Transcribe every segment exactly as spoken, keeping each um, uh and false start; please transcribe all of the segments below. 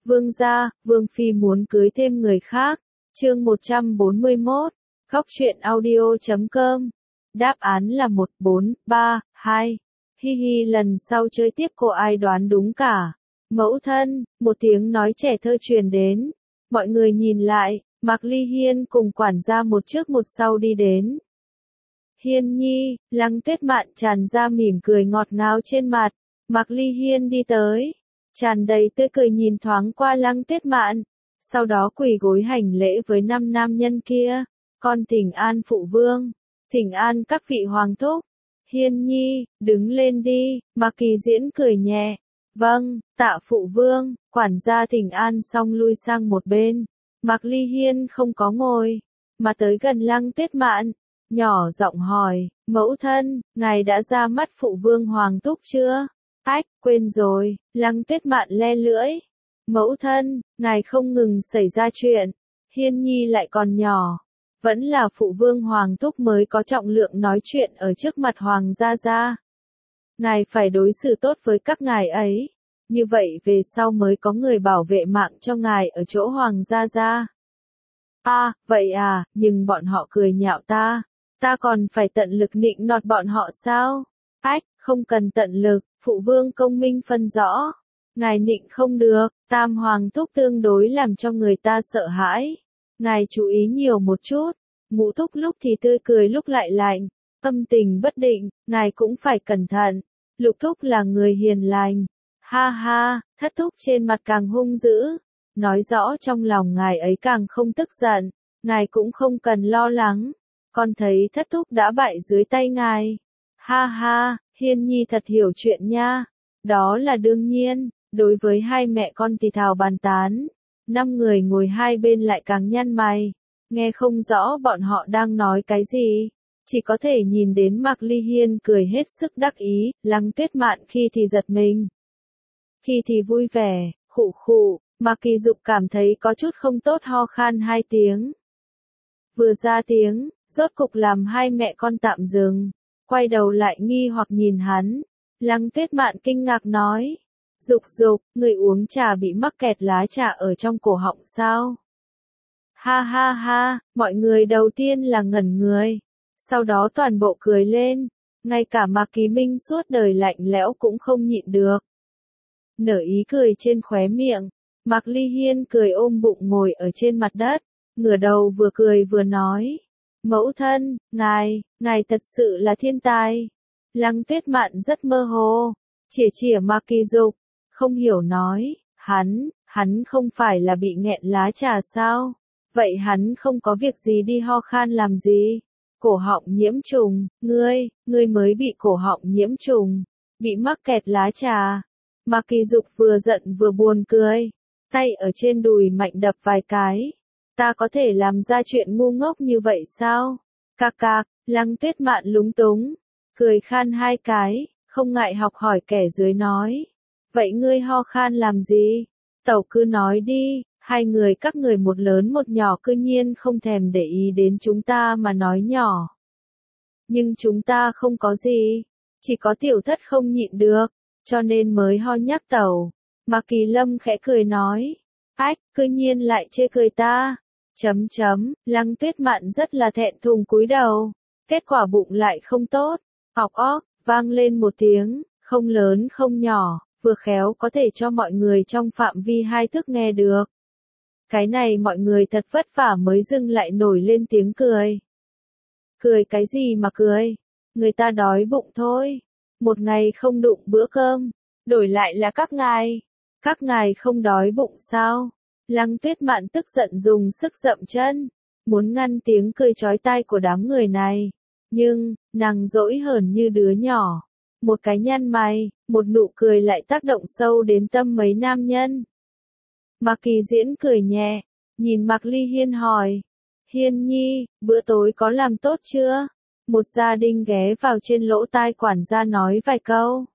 Vương gia, Vương Phi muốn cưới thêm người khác. Chương một trăm bốn mươi mốt, góc truyện audio chấm com. Đáp án là một, bốn, ba, hai. Hi hi, lần sau chơi tiếp cô ai đoán đúng cả. Mẫu thân, một tiếng nói trẻ thơ truyền đến. Mọi người nhìn lại, Mạc Ly Hiên cùng quản gia một trước một sau đi đến. Hiên nhi, Lăng Tuyết Mạn tràn ra mỉm cười ngọt ngào trên mặt. Mạc Ly Hiên đi tới, tràn đầy tươi cười nhìn thoáng qua Lăng Tuyết Mạn, sau đó quỳ gối hành lễ với năm nam nhân kia. Con thỉnh an phụ vương, thỉnh an các vị hoàng thúc. Hiên nhi, đứng lên đi, Mạc Kỳ Diễn cười nhẹ. Vâng, tạ phụ vương. Quản gia thỉnh an xong lui sang một bên. Mạc Ly Hiên không có ngồi, mà tới gần Lăng Tuyết Mạn, nhỏ giọng hỏi, mẫu thân, ngài đã ra mắt phụ vương hoàng thúc chưa? Ách, quên rồi. Lăng Tuyết Mạn le lưỡi. Mẫu thân, ngài không ngừng xảy ra chuyện. Hiên nhi lại còn nhỏ, vẫn là phụ vương hoàng thúc mới có trọng lượng nói chuyện ở trước mặt hoàng gia gia. Ngài phải đối xử tốt với các ngài ấy, như vậy về sau mới có người bảo vệ mạng cho ngài ở chỗ hoàng gia gia. À, vậy à, nhưng bọn họ cười nhạo ta, ta còn phải tận lực nịnh nọt bọn họ sao? Ách, không cần tận lực, phụ vương công minh phân rõ. Ngài nịnh không được, tam hoàng thúc tương đối làm cho người ta sợ hãi. Ngài chú ý nhiều một chút, ngũ thúc lúc thì tươi cười lúc lại lạnh, tâm tình bất định, ngài cũng phải cẩn thận. Lục thúc là người hiền lành. Ha ha, thất thúc trên mặt càng hung dữ, nói rõ trong lòng ngài ấy càng không tức giận, ngài cũng không cần lo lắng. Con thấy thất thúc đã bại dưới tay ngài. Ha ha, Hiên nhi thật hiểu chuyện nha. Đó là đương nhiên. Đối với hai mẹ con thì thào bàn tán, năm người ngồi hai bên lại càng nhăn mày, nghe không rõ bọn họ đang nói cái gì, chỉ có thể nhìn đến Mạc Ly Hiên cười hết sức đắc ý. Lăng Tuyết Mạn khi thì giật mình, khi thì vui vẻ, khụ khụ. Mạc Kỳ Dục cảm thấy có chút không tốt, ho khan hai tiếng. Vừa ra tiếng, rốt cục làm hai mẹ con tạm dừng, quay đầu lại nghi hoặc nhìn hắn. Lăng Tuyết Mạn kinh ngạc nói, Dục Dục, người uống trà bị mắc kẹt lá trà ở trong cổ họng sao? Ha ha ha, mọi người đầu tiên là ngẩn người, sau đó toàn bộ cười lên, ngay cả Mạc Kỳ Minh suốt đời lạnh lẽo cũng không nhịn được. Nở ý cười trên khóe miệng, Mạc Ly Hiên cười ôm bụng ngồi ở trên mặt đất, ngửa đầu vừa cười vừa nói, mẫu thân, ngài, ngài thật sự là thiên tài. Lăng Tuyết Mạn rất mơ hồ, chỉa chỉa Mạc Kỳ Dục, không hiểu nói, hắn, hắn không phải là bị nghẹn lá trà sao? Vậy hắn không có việc gì đi ho khan làm gì? Cổ họng nhiễm trùng, ngươi, ngươi mới bị cổ họng nhiễm trùng, bị mắc kẹt lá trà. Mạc Kỳ Dục vừa giận vừa buồn cười, tay ở trên đùi mạnh đập vài cái. Ta có thể làm ra chuyện ngu ngốc như vậy sao? Cạc cạc, Lăng Tuyết Mạn lúng túng, cười khan hai cái, không ngại học hỏi kẻ dưới nói. Vậy ngươi ho khan làm gì? Tẩu cứ nói đi. Hai người các người một lớn một nhỏ cư nhiên không thèm để ý đến chúng ta mà nói nhỏ. Nhưng chúng ta không có gì, chỉ có tiểu thất không nhịn được, cho nên mới ho nhắc tẩu. Mạc Kỳ Lâm khẽ cười nói, ách, cư nhiên lại chê cười ta. Chấm chấm, Lăng Tuyết Mạn rất là thẹn thùng cúi đầu, kết quả bụng lại không tốt, ọc óc, vang lên một tiếng, không lớn không nhỏ, vừa khéo có thể cho mọi người trong phạm vi hai thước nghe được. Cái này mọi người thật vất vả mới dừng lại nổi lên tiếng cười. Cười cái gì mà cười? Người ta đói bụng thôi. Một ngày không đụng bữa cơm, đổi lại là các ngài. Các ngài không đói bụng sao? Lăng Tuyết Mạn tức giận dùng sức dậm chân, muốn ngăn tiếng cười chói tai của đám người này. Nhưng, nàng dỗi hờn như đứa nhỏ. Một cái nhăn mày, một nụ cười lại tác động sâu đến tâm mấy nam nhân. Mạc Kỳ Diễn cười nhẹ, nhìn Mạc Ly Hiên hỏi, Hiên nhi, bữa tối có làm tốt chưa? Một gia đình ghé vào trên lỗ tai quản gia nói vài câu.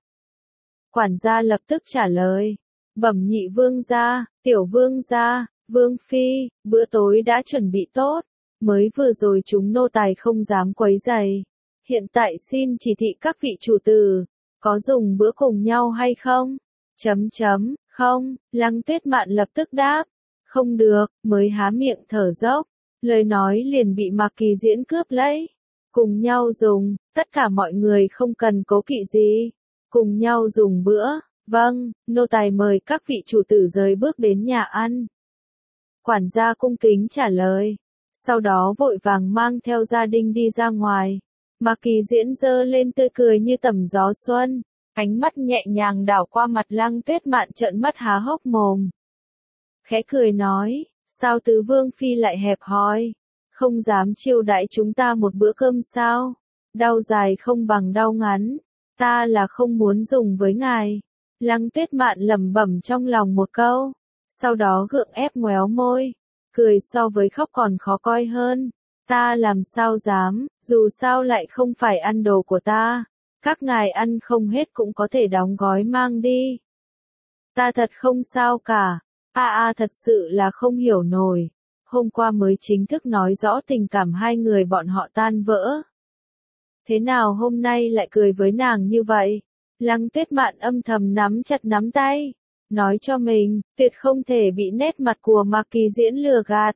Quản gia lập tức trả lời, bẩm nhị vương gia, tiểu vương gia, vương phi, bữa tối đã chuẩn bị tốt, mới vừa rồi chúng nô tài không dám quấy rầy. Hiện tại xin chỉ thị các vị chủ tử, có dùng bữa cùng nhau hay không? Chấm chấm, Không, Lăng Tuyết Mạn lập tức đáp. Không được, mới há miệng thở dốc. Lời nói liền bị Mạc Kỳ Diễn cướp lấy. Cùng nhau dùng, tất cả mọi người không cần cố kỵ gì. Cùng nhau dùng bữa. Vâng, nô tài mời các vị chủ tử rời bước đến nhà ăn. Quản gia cung kính trả lời. Sau đó vội vàng mang theo gia đình đi ra ngoài. Mạc Kỳ Diễn giơ lên tươi cười như tầm gió xuân. Ánh mắt nhẹ nhàng đảo qua mặt Lăng Tuyết Mạn trợn mắt há hốc mồm. Khẽ cười nói, sao tứ vương phi lại hẹp hòi, không dám chiêu đãi chúng ta một bữa cơm sao? Đau dài không bằng đau ngắn, ta là không muốn dùng với ngài. Lăng Tuyết Mạn lẩm bẩm trong lòng một câu, sau đó gượng ép ngoéo môi, cười so với khóc còn khó coi hơn. Ta làm sao dám, dù sao lại không phải ăn đồ của ta. Các ngài ăn không hết cũng có thể đóng gói mang đi. Ta thật không sao cả. A a thật sự là không hiểu nổi. Hôm qua mới chính thức nói rõ tình cảm hai người bọn họ tan vỡ. Thế nào hôm nay lại cười với nàng như vậy? Lăng Tuyết Mạn âm thầm nắm chặt nắm tay. Nói cho mình, tuyệt không thể bị nét mặt của Mạc Kỳ Diễn lừa gạt.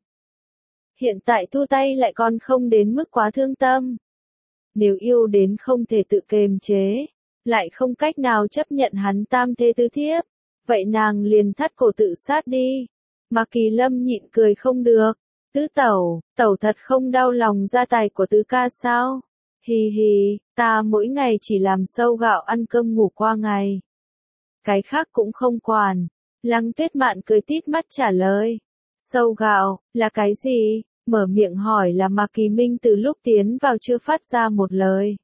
Hiện tại thu tay lại còn không đến mức quá thương tâm. Nếu yêu đến không thể tự kiềm chế, lại không cách nào chấp nhận hắn tam thê tứ thiếp, vậy nàng liền thắt cổ tự sát đi. Mạc Kỳ Lâm nhịn cười không được. Tứ tẩu, tẩu thật không đau lòng gia tài của tứ ca sao? Hì hì, ta mỗi ngày chỉ làm sâu gạo ăn cơm ngủ qua ngày. Cái khác cũng không quản. Lăng Tuyết Mạn cười tít mắt trả lời. Sâu gạo, là cái gì? Mở miệng hỏi là Mạc Kỳ Minh từ lúc tiến vào chưa phát ra một lời.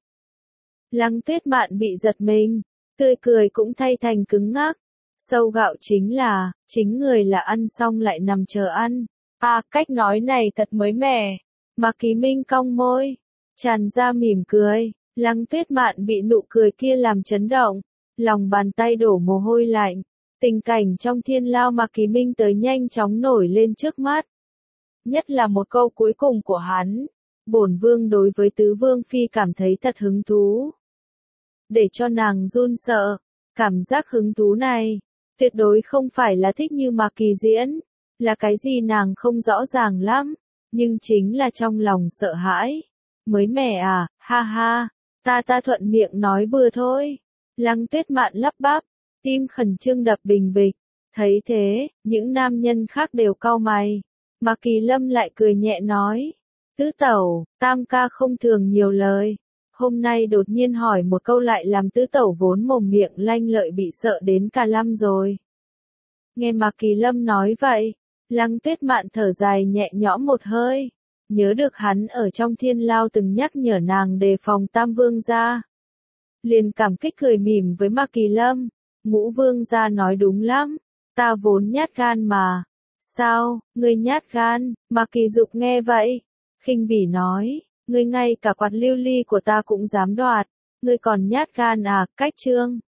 Lăng Tuyết Mạn bị giật mình, tươi cười cũng thay thành cứng ngắc. Sâu gạo chính là, chính người là ăn xong lại nằm chờ ăn. À, cách nói này thật mới mẻ. Mạc Kỳ Minh cong môi, tràn ra mỉm cười. Lăng Tuyết Mạn bị nụ cười kia làm chấn động, lòng bàn tay đổ mồ hôi lạnh. Tình cảnh trong thiên lao Mạc Kỳ Minh tới nhanh chóng nổi lên trước mắt. Nhất là một câu cuối cùng của hắn. Bổn vương đối với tứ vương phi cảm thấy thật hứng thú. Để cho nàng run sợ. Cảm giác hứng thú này, tuyệt đối không phải là thích như Mạc Kỳ Diễn. Là cái gì nàng không rõ ràng lắm. Nhưng chính là trong lòng sợ hãi. Mới mẻ à, ha ha. Ta ta thuận miệng nói bừa thôi. Lăng Tuyết Mạn lắp bắp. Tim khẩn trương đập bình bịch. Thấy thế, những nam nhân khác đều cau mày. Mạc Kỳ Lâm lại cười nhẹ nói. Tứ tẩu, tam ca không thường nhiều lời. Hôm nay đột nhiên hỏi một câu lại làm tứ tẩu vốn mồm miệng lanh lợi bị sợ đến cả lăm rồi. Nghe Mạc Kỳ Lâm nói vậy, Lăng Tuyết Mạn thở dài nhẹ nhõm một hơi. Nhớ được hắn ở trong thiên lao từng nhắc nhở nàng đề phòng tam vương gia. Liền cảm kích cười mỉm với Mạc Kỳ Lâm. Ngũ vương gia nói đúng lắm. Ta vốn nhát gan mà. Sao, ngươi nhát gan? Mạc Kỳ Dục nghe vậy, khinh bỉ nói, ngươi ngay cả quạt lưu ly của ta cũng dám đoạt, ngươi còn nhát gan à? Cách trương.